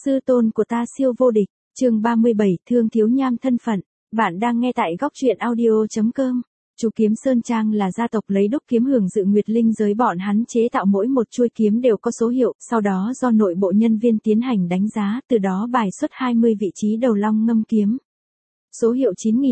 Sư tôn của ta siêu vô địch, chương 37, Thương Thiếu Nham thân phận. Bạn đang nghe tại góc truyện audio.com. Chú Kiếm Sơn Trang là gia tộc lấy đúc kiếm hưởng dự nguyệt linh giới, bọn hắn chế tạo mỗi một chuôi kiếm đều có số hiệu, sau đó do nội bộ nhân viên tiến hành đánh giá, từ đó bài xuất 20 vị trí đầu long ngâm kiếm. Số hiệu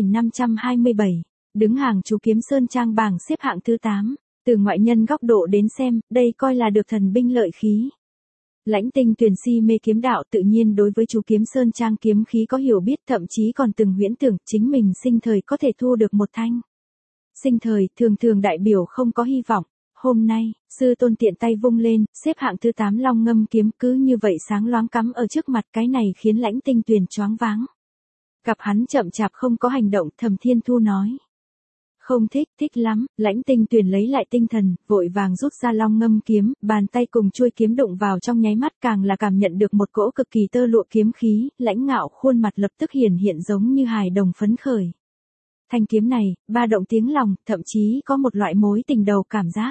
9527, đứng hàng Chú Kiếm Sơn Trang bảng xếp hạng thứ 8. Từ ngoại nhân góc độ đến xem, đây coi là được thần binh lợi khí. Lãnh Tinh Tuyền si mê kiếm đạo, tự nhiên đối với Chú Kiếm Sơn Trang kiếm khí có hiểu biết, thậm chí còn từng huyễn tưởng chính mình sinh thời có thể thu được một thanh. Sinh thời thường thường đại biểu không có hy vọng. Hôm nay, sư tôn tiện tay vung lên, xếp hạng thứ 8 long ngâm kiếm cứ như vậy sáng loáng cắm ở trước mặt, cái này khiến Lãnh Tinh Tuyền choáng váng. Gặp hắn chậm chạp không có hành động, Thẩm Thiên Thu nói. Không thích, thích lắm. Lãnh Tinh Tuyền lấy lại tinh thần, vội vàng rút ra long ngâm kiếm, bàn tay cùng chuôi kiếm đụng vào trong nháy mắt, càng là cảm nhận được một cỗ cực kỳ tơ lụa kiếm khí, Lãnh Ngạo khuôn mặt lập tức hiển hiện giống như hài đồng phấn khởi. Thanh kiếm này, ba động tiếng lòng, thậm chí có một loại mối tình đầu cảm giác.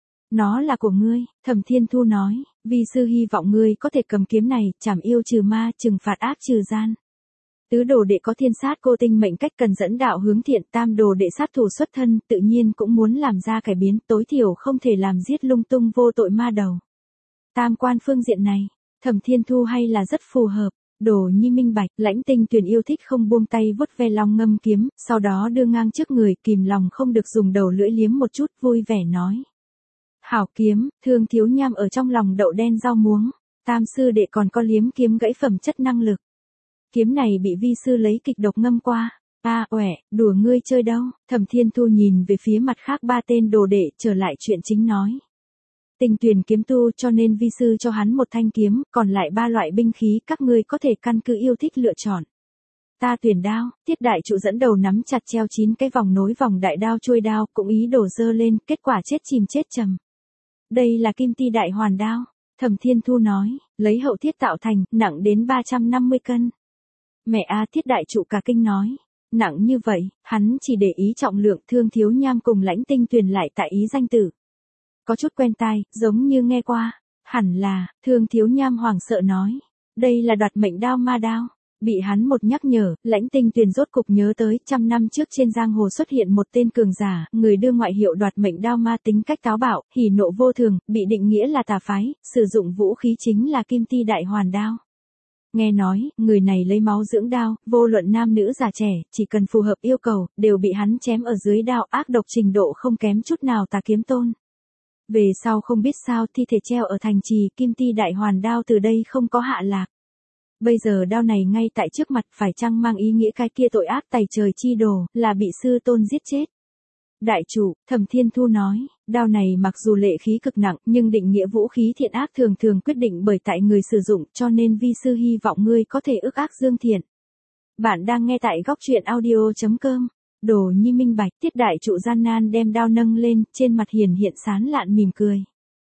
Nó là của ngươi, Thẩm Thiên Thu nói, vi sư hy vọng ngươi có thể cầm kiếm này, trảm yêu trừ ma, trừng phạt ác trừ gian. Tứ đồ đệ có thiên sát cô tinh mệnh cách cần dẫn đạo hướng thiện, tam đồ đệ sát thủ xuất thân, tự nhiên cũng muốn làm ra cải biến, tối thiểu không thể làm giết lung tung vô tội ma đầu. Tam quan phương diện này, Thẩm Thiên Thu hay là rất phù hợp. Đồ nhi minh bạch. Lãnh Tinh Tuyền yêu thích không buông tay vuốt ve long ngâm kiếm, sau đó đưa ngang trước người, kìm lòng không được dùng đầu lưỡi liếm một chút, vui vẻ nói. Hảo kiếm, Thương Thiếu Nham ở trong lòng đậu đen rau muống. Tam sư đệ còn có liếm kiếm gãy phẩm chất năng lực. Kiếm này bị vi sư lấy kịch độc ngâm qua. Uể, đùa ngươi chơi đâu. Thẩm Thiên Thu nhìn về phía mặt khác ba tên đồ đệ, trở lại chuyện chính nói. Tinh Tuyền kiếm tu, cho nên vi sư cho hắn một thanh kiếm, còn lại ba loại binh khí các ngươi có thể căn cứ yêu thích lựa chọn. Ta tuyển đao. Tiết đại trụ dẫn đầu nắm chặt treo 9 cái vòng nối vòng đại đao chuôi đao, cũng ý đổ dơ lên, kết quả chết chìm chết chầm. Đây là kim ti đại hoàn đao. Thẩm Thiên Thu nói, lấy hậu thiết tạo thành, nặng đến 350 cân. Mẹ Thiết đại trụ cả kinh nói. Nặng như vậy, hắn chỉ để ý trọng lượng. Thương Thiếu Nham cùng Lãnh Tinh Tuyền lại tại ý danh tử. Có chút quen tai, giống như nghe qua. Hẳn là, Thương Thiếu Nham hoảng sợ nói. Đây là đoạt mệnh đao ma đao. Bị hắn một nhắc nhở, Lãnh Tinh Tuyền rốt cục nhớ tới, 100 năm trước trên giang hồ xuất hiện một tên cường giả, người đưa ngoại hiệu đoạt mệnh đao ma, tính cách táo bạo, hỉ nộ vô thường, bị định nghĩa là tà phái, sử dụng vũ khí chính là kim ti đại hoàn đao. Nghe nói, người này lấy máu dưỡng đao, vô luận nam nữ già trẻ, chỉ cần phù hợp yêu cầu, đều bị hắn chém ở dưới đao, ác độc trình độ không kém chút nào Tà Kiếm Tôn. Về sau không biết sao, thi thể treo ở thành trì, kim ti đại hoàn đao từ đây không có hạ lạc. Bây giờ đao này ngay tại trước mặt, phải chăng mang ý nghĩa cái kia tội ác tày trời chi đồ, là bị sư tôn giết chết. Đại chủ, Thẩm Thiên Thu nói, đao này mặc dù lệ khí cực nặng, nhưng định nghĩa vũ khí thiện ác thường thường quyết định bởi tại người sử dụng, cho nên vi sư hy vọng ngươi có thể ức ác dương thiện. Bạn đang nghe tại góc truyện audio.com. Đồ nhi minh bạch. Tiết đại trụ gian nan đem đao nâng lên, trên mặt hiển hiện sán lạn mỉm cười.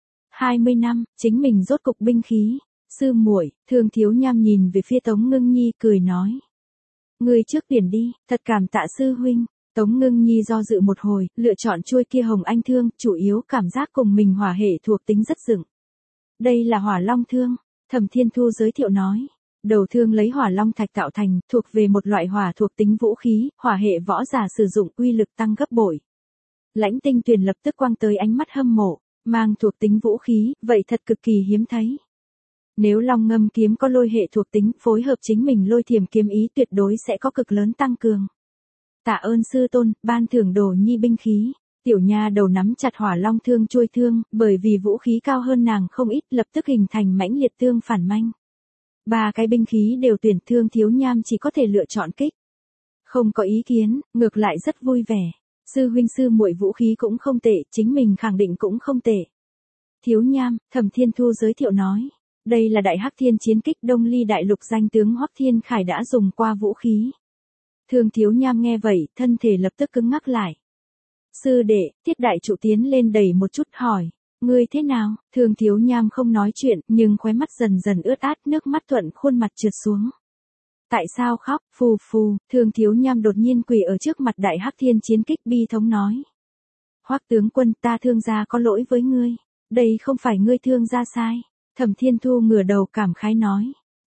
20 năm, chính mình rốt cục binh khí. Sư muội, Thương Thiếu Nham nhìn về phía Tống Ngưng Nhi, cười nói. Ngươi trước tuyển đi, thật cảm tạ sư huynh. Tống Ngưng Nhi do dự một hồi, lựa chọn chuôi kia hồng anh thương, chủ yếu cảm giác cùng mình hỏa hệ thuộc tính rất dựng. Đây là hỏa long thương, Thẩm Thiên Thu giới thiệu nói. Đầu thương lấy hỏa long thạch tạo thành, thuộc về một loại hỏa thuộc tính vũ khí, hỏa hệ võ giả sử dụng uy lực tăng gấp bội. Lãnh Tinh Tuyền lập tức quăng tới ánh mắt hâm mộ, mang thuộc tính vũ khí, vậy thật cực kỳ hiếm thấy. Nếu long ngâm kiếm có lôi hệ thuộc tính, phối hợp chính mình lôi thiềm kiếm ý, tuyệt đối sẽ có cực lớn tăng cường. Tạ ơn sư tôn, ban thưởng đồ nhi binh khí. Tiểu nha đầu nắm chặt hỏa long thương chuôi thương, bởi vì vũ khí cao hơn nàng không ít, lập tức hình thành mãnh liệt tương phản manh. Ba cái binh khí đều tuyển. Thương Thiếu Nham chỉ có thể lựa chọn kích. Không có ý kiến, ngược lại rất vui vẻ. Sư huynh sư muội vũ khí cũng không tệ, chính mình khẳng định cũng không tệ. Thiếu Nham, Thẩm Thiên Thu giới thiệu nói. Đây là Đại Hắc Thiên chiến kích, Đông Ly đại lục danh tướng Hoắc Thiên Khải đã dùng qua vũ khí. Thương Thiếu Nham nghe vậy, thân thể lập tức cứng ngắc lại. Sư đệ, Tiết đại trụ tiến lên đẩy một chút hỏi. Ngươi thế nào? Thương Thiếu Nham không nói chuyện, nhưng khóe mắt dần dần ướt át, nước mắt thuận khuôn mặt trượt xuống. Tại sao khóc? Phù phù. Thương Thiếu Nham đột nhiên quỳ ở trước mặt Đại Hắc Thiên chiến kích, bi thống nói. Hoắc tướng quân, ta Thương gia có lỗi với ngươi. Đây không phải ngươi Thương gia sai. Thẩm Thiên Thu ngửa đầu cảm khái nói.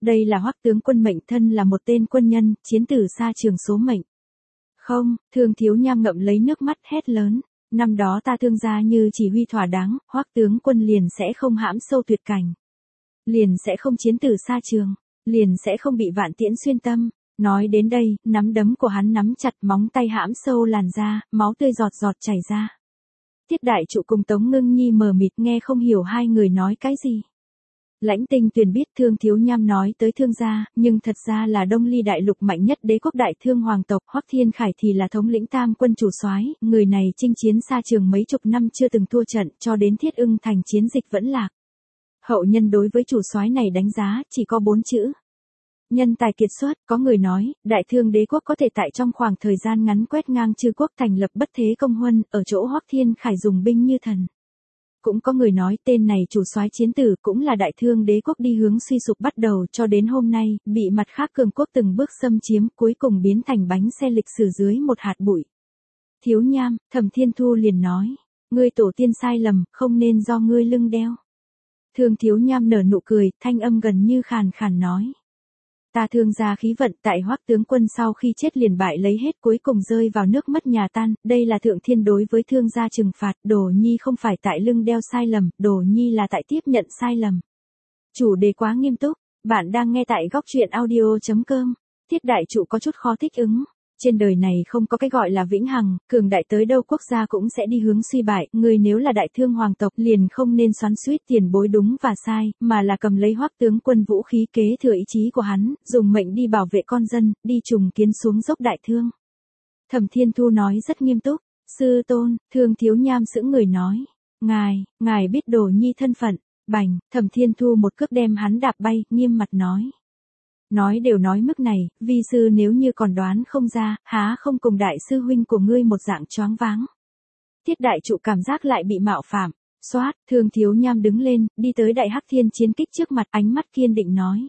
Đây là Hoắc tướng quân mệnh thân là một tên quân nhân, chiến tử xa trường số mệnh. Không, Thương Thiếu Nham ngậm lấy nước mắt hét lớn. Năm đó ta Thương gia như chỉ huy thỏa đáng, Hoắc tướng quân liền sẽ không hãm sâu tuyệt cảnh. Liền sẽ không chiến tử xa trường. Liền sẽ không bị vạn tiễn xuyên tâm. Nói đến đây, nắm đấm của hắn nắm chặt, móng tay hãm sâu làn da, máu tươi giọt giọt chảy ra. Tiết Đại Trụ cùng Tống Ngưng Nhi mờ mịt nghe không hiểu hai người nói cái gì. Lãnh Tinh Tuyền biết Thương Thiếu Nham nói tới Thương gia, nhưng thật ra là Đông Ly đại lục mạnh nhất đế quốc đại thương hoàng tộc, Hoắc Thiên Khải thì là thống lĩnh tam quân chủ soái, người này chinh chiến xa trường mấy chục năm chưa từng thua trận, cho đến Thiết Ưng thành chiến dịch vẫn lạc. Hậu nhân đối với chủ soái này đánh giá chỉ có 4 chữ. Nhân tài kiệt xuất, có người nói, đại thương đế quốc có thể tại trong khoảng thời gian ngắn quét ngang chư quốc thành lập bất thế công huân, ở chỗ Hoắc Thiên Khải dùng binh như thần. Cũng có người nói tên này chủ soái chiến tử cũng là đại thương đế quốc đi hướng suy sụp bắt đầu cho đến hôm nay, bị mặt khác cường quốc từng bước xâm chiếm cuối cùng biến thành bánh xe lịch sử dưới một hạt bụi. Thiếu Nham, Thẩm Thiên Thu liền nói, ngươi tổ tiên sai lầm, không nên do ngươi lưng đeo. Thương Thiếu Nham nở nụ cười, thanh âm gần như khàn khàn nói. Ta Thương gia khí vận tại Hoắc tướng quân sau khi chết liền bại lấy hết cuối cùng rơi vào nước mất nhà tan, đây là thượng thiên đối với Thương gia trừng phạt, Đồ Nhi không phải tại lưng đeo sai lầm, Đồ Nhi là tại tiếp nhận sai lầm. Chủ đề quá nghiêm túc, bạn đang nghe tại góc truyện audio.com. Tiết Đại Trụ có chút khó thích ứng. Trên đời này không có cái gọi là vĩnh hằng, cường đại tới đâu quốc gia cũng sẽ đi hướng suy bại, người nếu là đại thương hoàng tộc liền không nên xoắn xuýt tiền bối đúng và sai, mà là cầm lấy Hoắc tướng quân vũ khí kế thừa ý chí của hắn, dùng mệnh đi bảo vệ con dân, đi trùng kiến xuống dốc đại thương. Thẩm Thiên Thu nói rất nghiêm túc, sư tôn, Thương Thiếu Nham sững người nói, ngài biết Đồ Nhi thân phận, bành, Thẩm Thiên Thu một cước đem hắn đạp bay, nghiêm mặt nói. Nói đều nói mức này, vi sư nếu như còn đoán không ra, há không cùng đại sư huynh của ngươi một dạng choáng váng. Tiết Đại Trụ cảm giác lại bị mạo phạm, xoát, Thương Thiếu Nham đứng lên, đi tới Đại Hắc Thiên chiến kích trước mặt, ánh mắt kiên định nói.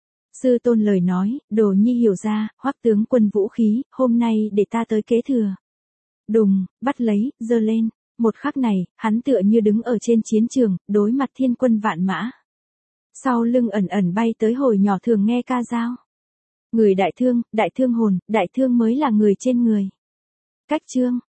Sư tôn lời nói, Đồ Nhi hiểu ra, Hoắc tướng quân vũ khí, hôm nay để ta tới kế thừa. Đùng, bắt lấy, giơ lên, một khắc này, hắn tựa như đứng ở trên chiến trường, đối mặt thiên quân vạn mã. Sau lưng ẩn ẩn bay tới hồi nhỏ thường nghe ca dao. Người đại thương hồn, đại thương mới là người trên người. Cách chương,